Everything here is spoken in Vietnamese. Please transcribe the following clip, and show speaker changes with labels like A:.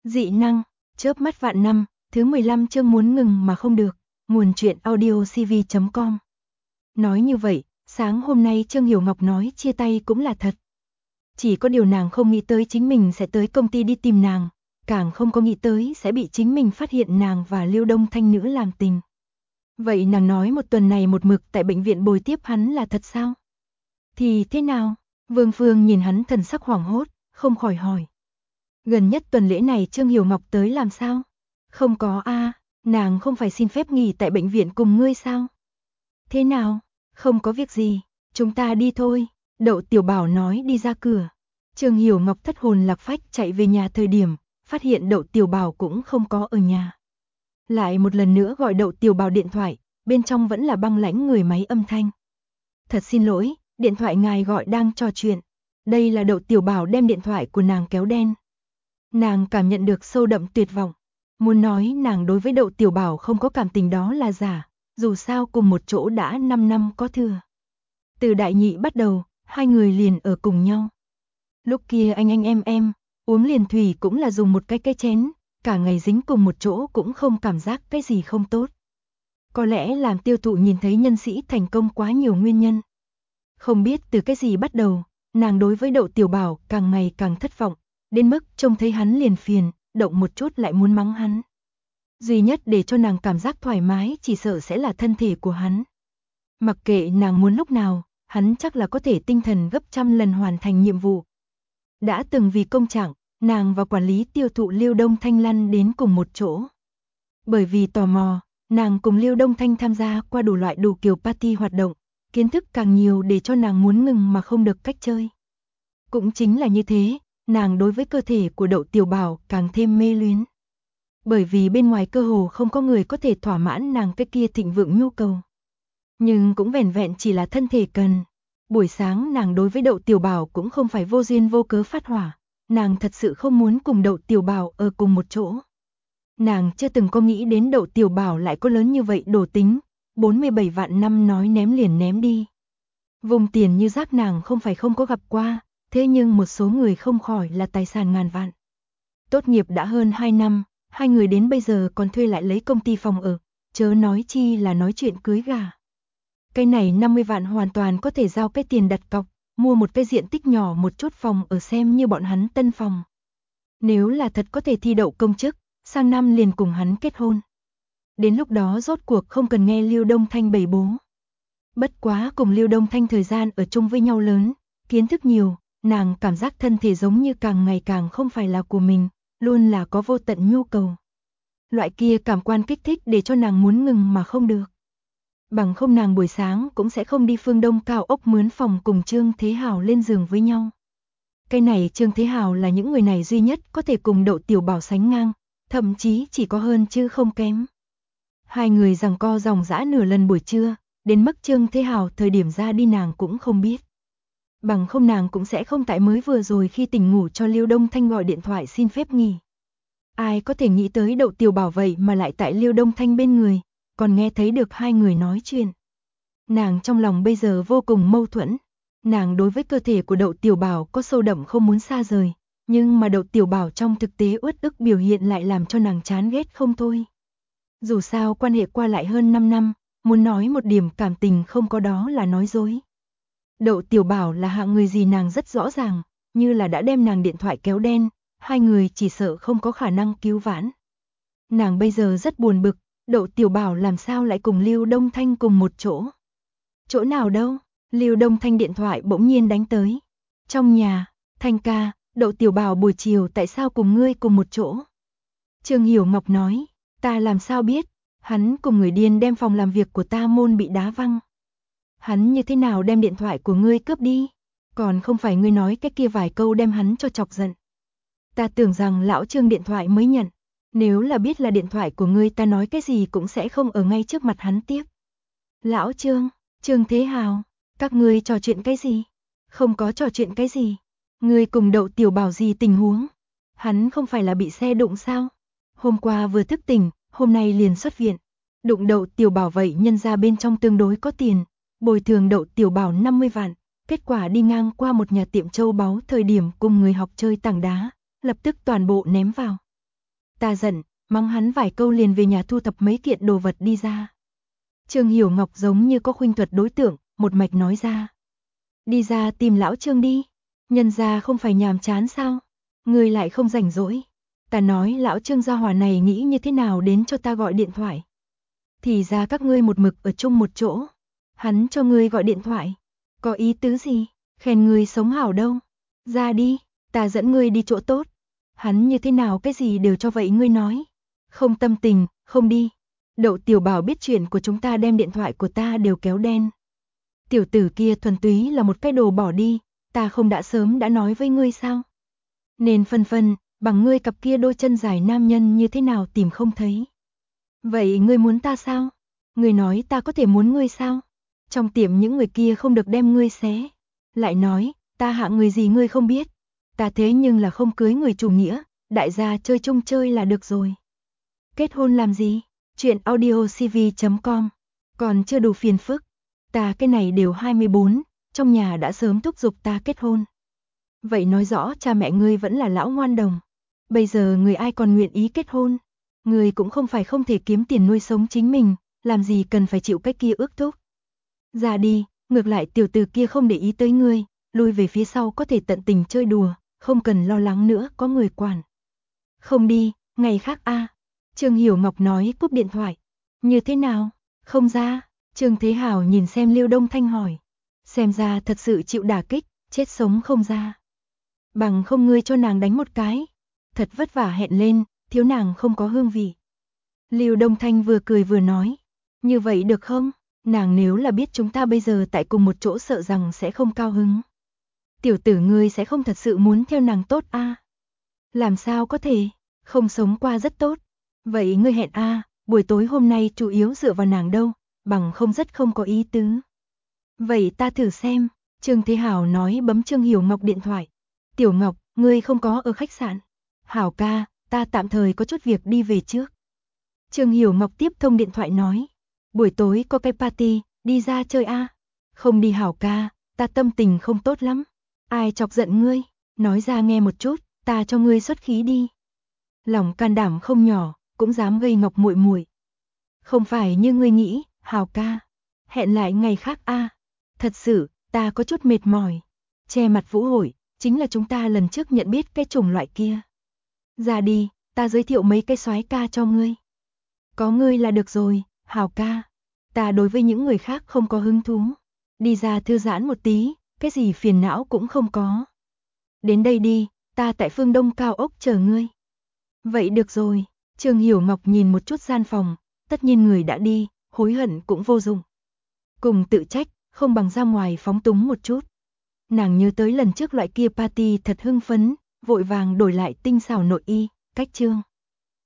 A: Dị năng, chớp mắt vạn năm, thứ 15 chương muốn ngừng mà không được, nguồn truyện audiocv.com. Nói như vậy, sáng hôm nay Trương Hiểu Ngọc nói chia tay cũng là thật. Chỉ có điều nàng không nghĩ tới chính mình sẽ tới công ty đi tìm nàng, càng không có nghĩ tới sẽ bị chính mình phát hiện nàng và Liêu Đông Thanh nữ làm tình. Vậy nàng nói một tuần này một mực tại bệnh viện bồi tiếp hắn là thật sao? Thì thế nào? Vương Phương nhìn hắn thần sắc hoảng hốt, không khỏi hỏi. Gần nhất tuần lễ này Trương Hiểu Ngọc tới làm sao? Không có a, nàng không phải xin phép nghỉ tại bệnh viện cùng ngươi sao? Thế nào? Không có việc gì, chúng ta đi thôi. Đậu Tiểu Bảo nói đi ra cửa. Trương Hiểu Ngọc thất hồn lạc phách chạy về nhà thời điểm, phát hiện Đậu Tiểu Bảo cũng không có ở nhà. Lại một lần nữa gọi Đậu Tiểu Bảo điện thoại, bên trong vẫn là băng lãnh người máy âm thanh. Thật xin lỗi, điện thoại ngài gọi đang trò chuyện. Đây là Đậu Tiểu Bảo đem điện thoại của nàng kéo đen. Nàng cảm nhận được sâu đậm tuyệt vọng. Muốn nói nàng đối với Đậu Tiểu Bảo không có cảm tình đó là giả, dù sao cùng một chỗ đã 5 năm có thừa. Từ đại nhị bắt đầu, hai người liền ở cùng nhau. Lúc kia anh em, uống liền thủy cũng là dùng một cái chén, cả ngày dính cùng một chỗ cũng không cảm giác cái gì không tốt. Có lẽ làm tiêu thụ nhìn thấy nhân sĩ thành công quá nhiều nguyên nhân. Không biết từ cái gì bắt đầu, nàng đối với Đậu Tiểu Bảo càng ngày càng thất vọng, đến mức trông thấy hắn liền phiền, động một chút lại muốn mắng hắn. Duy nhất để cho nàng cảm giác thoải mái chỉ sợ sẽ là thân thể của hắn. Mặc kệ nàng muốn lúc nào, hắn chắc là có thể tinh thần gấp trăm lần hoàn thành nhiệm vụ. Đã từng vì công trạng, nàng và quản lý tiêu thụ Liêu Đông Thanh lăn đến cùng một chỗ. Bởi vì tò mò, nàng cùng Liêu Đông Thanh tham gia qua đủ loại đủ kiểu party hoạt động, kiến thức càng nhiều để cho nàng muốn ngừng mà không được cách chơi. Cũng chính là như thế, nàng đối với cơ thể của Đậu Tiểu Bảo càng thêm mê luyến. Bởi vì bên ngoài cơ hồ không có người có thể thỏa mãn nàng cái kia thịnh vượng nhu cầu. Nhưng cũng vẻn vẹn chỉ là thân thể cần. Buổi sáng nàng đối với Đậu Tiểu Bảo cũng không phải vô duyên vô cớ phát hỏa, nàng thật sự không muốn cùng Đậu Tiểu Bảo ở cùng một chỗ. Nàng chưa từng có nghĩ đến Đậu Tiểu Bảo lại có lớn như vậy đồ tính, 47 vạn năm nói ném liền ném đi. Vùng tiền như rác nàng không phải không có gặp qua, thế nhưng một số người không khỏi là tài sản ngàn vạn. Tốt nghiệp đã hơn 2 năm, hai người đến bây giờ còn thuê lại lấy công ty phòng ở, chớ nói chi là nói chuyện cưới gà. Cái này 50 vạn hoàn toàn có thể giao cái tiền đặt cọc, mua một cái diện tích nhỏ một chút phòng ở xem như bọn hắn tân phòng. Nếu là thật có thể thi đậu công chức, sang năm liền cùng hắn kết hôn. Đến lúc đó rốt cuộc không cần nghe Liêu Đông Thanh bày bố. Bất quá cùng Liêu Đông Thanh thời gian ở chung với nhau lớn, kiến thức nhiều, nàng cảm giác thân thể giống như càng ngày càng không phải là của mình, luôn là có vô tận nhu cầu. Loại kia cảm quan kích thích để cho nàng muốn ngừng mà không được. Bằng không nàng buổi sáng cũng sẽ không đi phương Đông cao ốc mướn phòng cùng Trương Thế Hào lên giường với nhau. Cái này Trương Thế Hào là những người này duy nhất có thể cùng Đậu Tiểu Bảo sánh ngang, thậm chí chỉ có hơn chứ không kém. Hai người giằng co dòng dã nửa lần buổi trưa, đến mức Trương Thế Hào thời điểm ra đi nàng cũng không biết. Bằng không nàng cũng sẽ không tại mới vừa rồi khi tỉnh ngủ cho Liêu Đông Thanh gọi điện thoại xin phép nghỉ. Ai có thể nghĩ tới Đậu Tiểu Bảo vậy mà lại tại Liêu Đông Thanh bên người, còn nghe thấy được hai người nói chuyện. Nàng trong lòng bây giờ vô cùng mâu thuẫn. Nàng đối với cơ thể của Đậu Tiểu Bảo có sâu đậm không muốn xa rời, nhưng mà Đậu Tiểu Bảo trong thực tế uất ức biểu hiện lại làm cho nàng chán ghét không thôi. Dù sao quan hệ qua lại hơn 5 năm, muốn nói một điểm cảm tình không có đó là nói dối. Đậu Tiểu Bảo là hạng người gì nàng rất rõ ràng, như là đã đem nàng điện thoại kéo đen, hai người chỉ sợ không có khả năng cứu vãn. Nàng bây giờ rất buồn bực, Đậu Tiểu Bảo làm sao lại cùng Liêu Đông Thanh cùng một chỗ. Chỗ nào đâu, Liêu Đông Thanh điện thoại bỗng nhiên đánh tới. Trong nhà, Thanh ca, Đậu Tiểu Bảo buổi chiều tại sao cùng ngươi cùng một chỗ? Trương Hiểu Ngọc nói, ta làm sao biết, hắn cùng người điên đem phòng làm việc của ta môn bị đá văng. Hắn như thế nào đem điện thoại của ngươi cướp đi? Còn không phải ngươi nói cái kia vài câu đem hắn cho chọc giận. Ta tưởng rằng lão Trương điện thoại mới nhận. Nếu là biết là điện thoại của ngươi ta nói cái gì cũng sẽ không ở ngay trước mặt hắn tiếp. Lão Trương, Trương Thế Hào, các ngươi trò chuyện cái gì? Không có trò chuyện cái gì. Ngươi cùng Đậu Tiểu Bảo gì tình huống? Hắn không phải là bị xe đụng sao? Hôm qua vừa thức tỉnh, hôm nay liền xuất viện. Đụng Đậu Tiểu Bảo vậy nhân ra bên trong tương đối có tiền, bồi thường Đậu Tiểu Bảo 50 vạn. Kết quả đi ngang qua một nhà tiệm châu báu thời điểm cùng người học chơi tảng đá, lập tức toàn bộ ném vào. Ta giận, mắng hắn vài câu liền về nhà thu thập mấy kiện đồ vật đi ra. Trương Hiểu Ngọc giống như có khuynh thuật đối tượng, một mạch nói ra. Đi ra tìm lão Trương đi, nhân gia không phải nhàm chán sao, ngươi lại không rảnh rỗi. Ta nói lão Trương gia hỏa này nghĩ như thế nào đến cho ta gọi điện thoại. Thì ra các ngươi một mực ở chung một chỗ, hắn cho ngươi gọi điện thoại, có ý tứ gì, khen ngươi sống hảo đâu, ra đi, ta dẫn ngươi đi chỗ tốt. Hắn như thế nào cái gì đều cho vậy ngươi nói, không tâm tình, không đi. Đậu Tiểu Bảo biết chuyện của chúng ta đem điện thoại của ta đều kéo đen. Tiểu tử kia thuần túy là một cái đồ bỏ đi, ta không đã sớm đã nói với ngươi sao? Nên phân, bằng ngươi cặp kia đôi chân dài nam nhân như thế nào tìm không thấy. Vậy ngươi muốn ta sao? Ngươi nói ta có thể muốn ngươi sao? Trong tiệm những người kia không được đem ngươi xé. Lại nói, ta hạng người gì ngươi không biết. Ta thế nhưng là không cưới người chủ nghĩa, đại gia chơi chung chơi là được rồi. Kết hôn làm gì? Chuyện audiocv.com. Còn chưa đủ phiền phức. Ta cái này đều 24, trong nhà đã sớm thúc giục ta kết hôn. Vậy nói rõ cha mẹ ngươi vẫn là lão ngoan đồng. Bây giờ người ai còn nguyện ý kết hôn. Ngươi cũng không phải không thể kiếm tiền nuôi sống chính mình, làm gì cần phải chịu cái kia ước thúc. Ra đi, ngược lại tiểu tử kia không để ý tới ngươi, lui về phía sau có thể tận tình chơi đùa, không cần lo lắng nữa có người quản. Không đi, ngày khác a. Trương Hiểu Ngọc nói cúp điện thoại. Như thế nào? Không ra. Trương Thế Hào nhìn xem Lưu Đông Thanh hỏi. Xem ra thật sự chịu đả kích, chết sống không ra. Bằng không ngươi cho nàng đánh một cái. Thật vất vả hẹn lên, thiếu nàng không có hương vị. Lưu Đông Thanh vừa cười vừa nói. Như vậy được không? Nàng nếu là biết chúng ta bây giờ tại cùng một chỗ sợ rằng sẽ không cao hứng. Tiểu tử ngươi sẽ không thật sự muốn theo nàng tốt a? Làm sao có thể, không sống qua rất tốt. Vậy ngươi hẹn a, buổi tối hôm nay chủ yếu dựa vào nàng đâu, bằng không rất không có ý tứ. Vậy ta thử xem, Trương Thế Hào nói bấm Trương Hiểu Ngọc điện thoại. Tiểu Ngọc, ngươi không có ở khách sạn. Hảo ca, ta tạm thời có chút việc đi về trước. Trương Hiểu Ngọc tiếp thông điện thoại nói. Buổi tối có cái party, đi ra chơi a. Không đi Hảo ca, ta tâm tình không tốt lắm. Ai chọc giận ngươi, nói ra nghe một chút, ta cho ngươi xuất khí đi. Lòng can đảm không nhỏ, cũng dám gây Ngọc muội muội. Không phải như ngươi nghĩ, Hào ca. Hẹn lại ngày khác a. Thật sự, ta có chút mệt mỏi. Che mặt vũ hội, chính là chúng ta lần trước nhận biết cái chủng loại kia. Ra đi, ta giới thiệu mấy cái soái ca cho ngươi. Có ngươi là được rồi, Hào ca. Ta đối với những người khác không có hứng thú. Đi ra thư giãn một tí, cái gì phiền não cũng không có. Đến đây đi, ta tại phương Đông cao ốc chờ ngươi. Vậy được rồi, Trương Hiểu Ngọc nhìn một chút gian phòng, tất nhiên người đã đi, hối hận cũng vô dụng. Cùng tự trách, không bằng ra ngoài phóng túng một chút. Nàng nhớ tới lần trước loại kia party thật hưng phấn, vội vàng đổi lại tinh xảo nội y, cách chương.